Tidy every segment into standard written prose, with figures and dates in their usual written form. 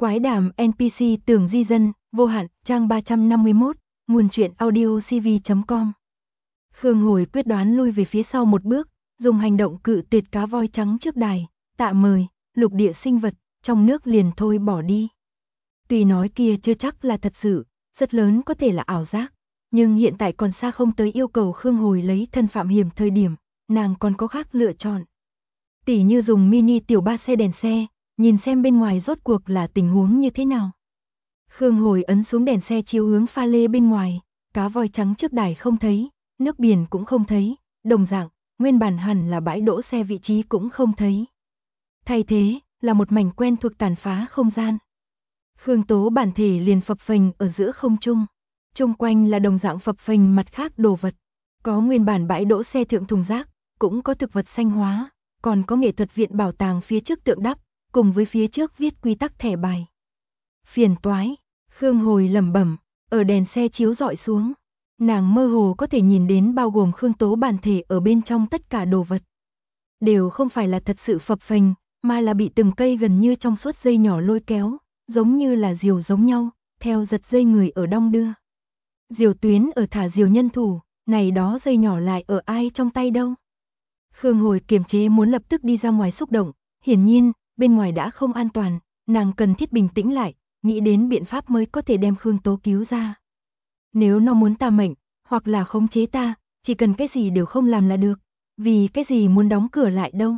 Quái đàm NPC tưởng di dân, vô hạn, trang 351, nguồn truyện audio cv.com. Khương Hồi quyết đoán lui về phía sau một bước, dùng hành động cự tuyệt cá voi trắng trước đài, tạ mời, lục địa sinh vật, trong nước liền thôi bỏ đi. Tuy nói kia chưa chắc là thật sự, rất lớn có thể là ảo giác, nhưng hiện tại còn xa không tới yêu cầu Khương Hồi lấy thân phạm hiểm thời điểm, nàng còn có khác lựa chọn. Tỉ như dùng mini tiểu ba xe đèn xe, nhìn xem bên ngoài rốt cuộc là tình huống như thế nào. Khương Hồi ấn xuống đèn xe chiếu hướng pha lê bên ngoài, cá voi trắng trước đài không thấy, nước biển cũng không thấy, đồng dạng, nguyên bản hẳn là bãi đỗ xe vị trí cũng không thấy. Thay thế, là một mảnh quen thuộc tàn phá không gian. Khương Tố bản thể liền phập phềnh ở giữa không trung, chung quanh là đồng dạng phập phềnh mặt khác đồ vật, có nguyên bản bãi đỗ xe thượng thùng rác, cũng có thực vật xanh hóa, còn có nghệ thuật viện bảo tàng phía trước tượng đắp, cùng với phía trước viết quy tắc thẻ bài. Phiền toái, Khương Hồi lẩm bẩm, ở đèn xe chiếu rọi xuống, nàng mơ hồ có thể nhìn đến bao gồm Khương Tố bản thể ở bên trong tất cả đồ vật. Đều không phải là thật sự phập phềnh, mà là bị từng cây gần như trong suốt dây nhỏ lôi kéo, giống như là diều giống nhau, theo giật dây người ở đong đưa. Diều tuyến ở thả diều nhân thủ, này đó dây nhỏ lại ở ai trong tay đâu. Khương Hồi kiềm chế muốn lập tức đi ra ngoài xúc động, hiển nhiên, bên ngoài đã không an toàn, nàng cần thiết bình tĩnh lại, nghĩ đến biện pháp mới có thể đem Khương Tố cứu ra. Nếu nó muốn ta mệnh, hoặc là khống chế ta, chỉ cần cái gì đều không làm là được, vì cái gì muốn đóng cửa lại đâu.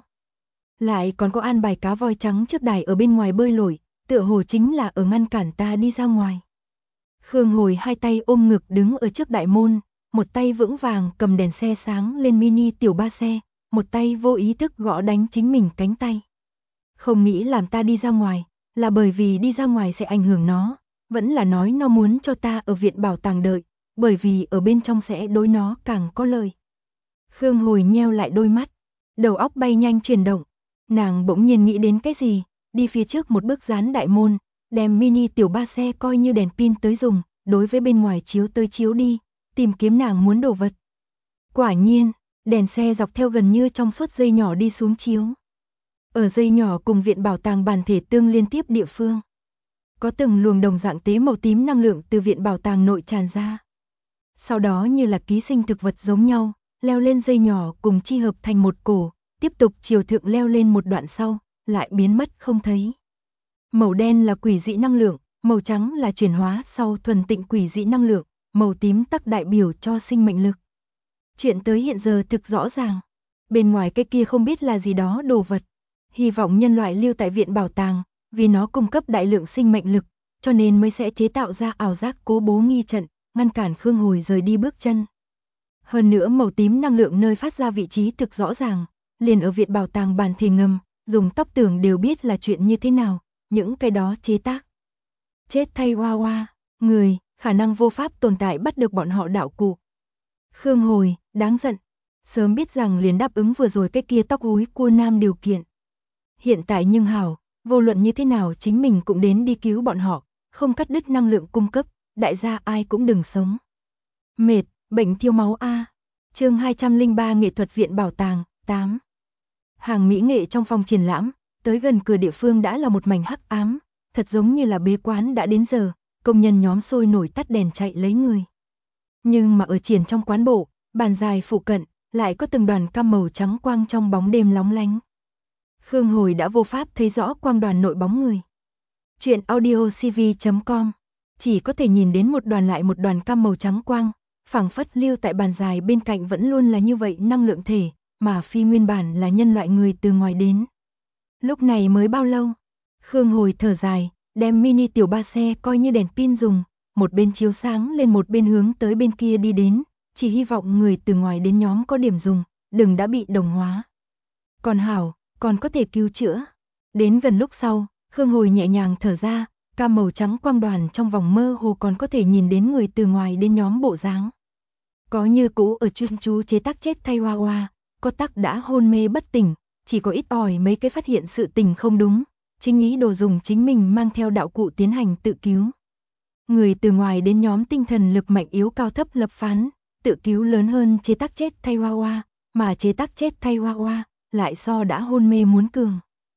Lại còn có an bài cá voi trắng trước đài ở bên ngoài bơi lội, tựa hồ chính là ở ngăn cản ta đi ra ngoài. Khương Hồi hai tay ôm ngực đứng ở trước đại môn, một tay vững vàng cầm đèn xe sáng lên mini tiểu ba xe, một tay vô ý thức gõ đánh chính mình cánh tay. Không nghĩ làm ta đi ra ngoài, là bởi vì đi ra ngoài sẽ ảnh hưởng nó, vẫn là nói nó muốn cho ta ở viện bảo tàng đợi, bởi vì ở bên trong sẽ đối nó càng có lợi. Khương Hồi nheo lại đôi mắt, đầu óc bay nhanh chuyển động, nàng bỗng nhiên nghĩ đến cái gì, đi phía trước một bước dán đại môn, đem mini tiểu ba xe coi như đèn pin tới dùng, đối với bên ngoài chiếu tới chiếu đi, tìm kiếm nàng muốn đồ vật. Quả nhiên, đèn xe dọc theo gần như trong suốt dây nhỏ đi xuống chiếu. Ở dây nhỏ cùng viện bảo tàng bản thể tương liên tiếp địa phương, có từng luồng đồng dạng tế màu tím năng lượng từ viện bảo tàng nội tràn ra. Sau đó như là ký sinh thực vật giống nhau, leo lên dây nhỏ cùng chi hợp thành một cổ, tiếp tục chiều thượng leo lên một đoạn sau, lại biến mất không thấy. Màu đen là quỷ dị năng lượng, màu trắng là chuyển hóa sau thuần tịnh quỷ dị năng lượng, màu tím tắc đại biểu cho sinh mệnh lực. Chuyện tới hiện giờ thực rõ ràng, bên ngoài cái kia không biết là gì đó đồ vật. Hy vọng nhân loại lưu tại viện bảo tàng, vì nó cung cấp đại lượng sinh mệnh lực, cho nên mới sẽ chế tạo ra ảo giác cố bố nghi trận, ngăn cản Khương Hồi rời đi bước chân. Hơn nữa màu tím năng lượng nơi phát ra vị trí thực rõ ràng, liền ở viện bảo tàng bản thể ngầm, dùng tóc tưởng đều biết là chuyện như thế nào, những cái đó chế tác. Chết thay hoa hoa, người, khả năng vô pháp tồn tại bắt được bọn họ đạo cụ. Khương Hồi, đáng giận, sớm biết rằng liền đáp ứng vừa rồi cái kia tóc húi cua nam điều kiện. Hiện tại nhưng hảo, vô luận như thế nào chính mình cũng đến đi cứu bọn họ, không cắt đứt năng lượng cung cấp, đại gia ai cũng đừng sống. Mệt, bệnh thiêu máu A. Chương 203 Nghệ thuật viện bảo tàng, 8. Hàng mỹ nghệ trong phòng triển lãm, tới gần cửa địa phương đã là một mảnh hắc ám, thật giống như là bế quán đã đến giờ, công nhân nhóm sôi nổi tắt đèn chạy lấy người. Nhưng mà ở triển trong quán bộ, bàn dài phụ cận, lại có từng đoàn cam màu trắng quang trong bóng đêm lóng lánh. Khương Hồi đã vô pháp thấy rõ quang đoàn nội bóng người. Chuyện audio cv.com, chỉ có thể nhìn đến một đoàn lại một đoàn cam màu trắng quang, phảng phất lưu tại bàn dài bên cạnh vẫn luôn là như vậy năng lượng thể, mà phi nguyên bản là nhân loại người từ ngoài đến. Lúc này mới bao lâu? Khương Hồi thở dài, đem mini tiểu ba xe coi như đèn pin dùng, một bên chiếu sáng lên một bên hướng tới bên kia đi đến, chỉ hy vọng người từ ngoài đến nhóm có điểm dùng, đừng đã bị đồng hóa. Còn hảo, còn có thể cứu chữa. Đến gần lúc sau, Khương Hồi nhẹ nhàng thở ra, cam màu trắng quang đoàn trong vòng mơ hồ còn có thể nhìn đến người từ ngoài đến nhóm bộ dáng. Có như cũ ở chuyên chú chế tác chết thay hoa hoa, có tắc đã hôn mê bất tỉnh, chỉ có ít ỏi mấy cái phát hiện sự tình không đúng, chính ý đồ dùng chính mình mang theo đạo cụ tiến hành tự cứu. Người từ ngoài đến nhóm tinh thần lực mạnh yếu cao thấp lập phán, tự cứu lớn hơn chế tác chết thay hoa hoa, mà chế tác chết thay hoa hoa lại so đã hôn mê muốn cường.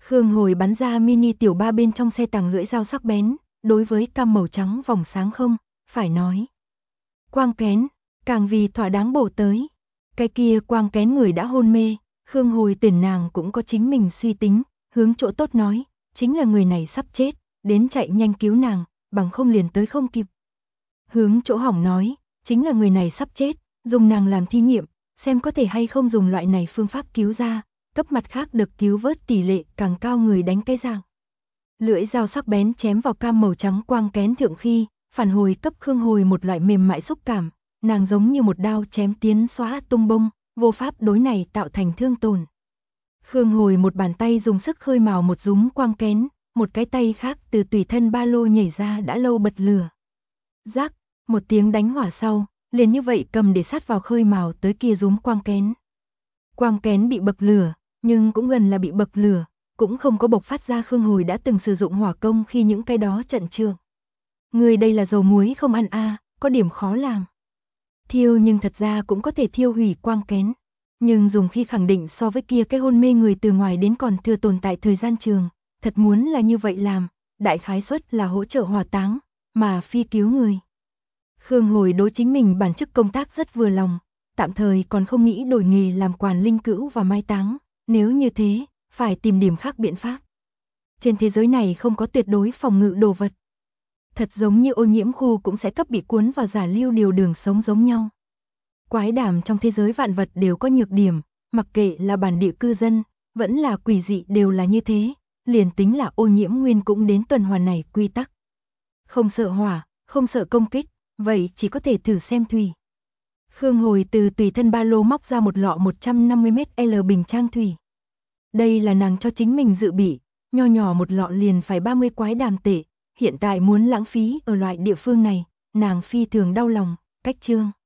Khương Hồi bắn ra mini tiểu ba bên trong xe tàng lưỡi dao sắc bén, đối với cam màu trắng vòng sáng không, phải nói. Quang kén, càng vì thỏa đáng bổ tới. Cái kia quang kén người đã hôn mê, Khương Hồi tuyển nàng cũng có chính mình suy tính, hướng chỗ tốt nói, chính là người này sắp chết, đến chạy nhanh cứu nàng, bằng không liền tới không kịp. Hướng chỗ hỏng nói, chính là người này sắp chết, dùng nàng làm thí nghiệm, xem có thể hay không dùng loại này phương pháp cứu ra, cấp mặt khác được cứu vớt tỷ lệ càng cao người đánh cái dạng. Lưỡi dao sắc bén chém vào cam màu trắng quang kén thượng khi, phản hồi cấp Khương Hồi một loại mềm mại xúc cảm, nàng giống như một đao chém tiến xóa tung bông, vô pháp đối này tạo thành thương tổn. Khương Hồi một bàn tay dùng sức khơi mào một rúm quang kén, một cái tay khác từ tùy thân ba lô nhảy ra đã lâu bật lửa. Rắc, một tiếng đánh hỏa sau, liền như vậy cầm để sát vào khơi mào tới kia rúm quang kén. Quang kén bị bậc lửa, nhưng cũng gần là bị bậc lửa, cũng không có bộc phát ra Khương Hồi đã từng sử dụng hỏa công khi những cái đó trận trường. Người đây là dầu muối không ăn có điểm khó làm. Thiêu nhưng thật ra cũng có thể thiêu hủy quang kén, nhưng dùng khi khẳng định so với kia cái hôn mê người từ ngoài đến còn thừa tồn tại thời gian trường, thật muốn là như vậy làm, đại khái suất là hỗ trợ hỏa táng, mà phi cứu người. Khương Hồi đối chính mình bản chức công tác rất vừa lòng, tạm thời còn không nghĩ đổi nghề làm quản linh cữu và mai táng, nếu như thế, phải tìm điểm khác biện pháp. Trên thế giới này không có tuyệt đối phòng ngự đồ vật. Thật giống như ô nhiễm khu cũng sẽ cấp bị cuốn vào giả lưu điều đường sống giống nhau. Quái đàm trong thế giới vạn vật đều có nhược điểm, mặc kệ là bản địa cư dân, vẫn là quỷ dị đều là như thế, liền tính là ô nhiễm nguyên cũng đến tuần hoàn này quy tắc. Không sợ hỏa, không sợ công kích, vậy chỉ có thể thử xem thủy. Khương Hồi từ tùy thân ba lô móc ra một lọ 150ml bình trang thủy. Đây là nàng cho chính mình dự bị, nho nhỏ một lọ liền phải 30 quái đàm tệ, hiện tại muốn lãng phí ở loại địa phương này, nàng phi thường đau lòng, cách chương.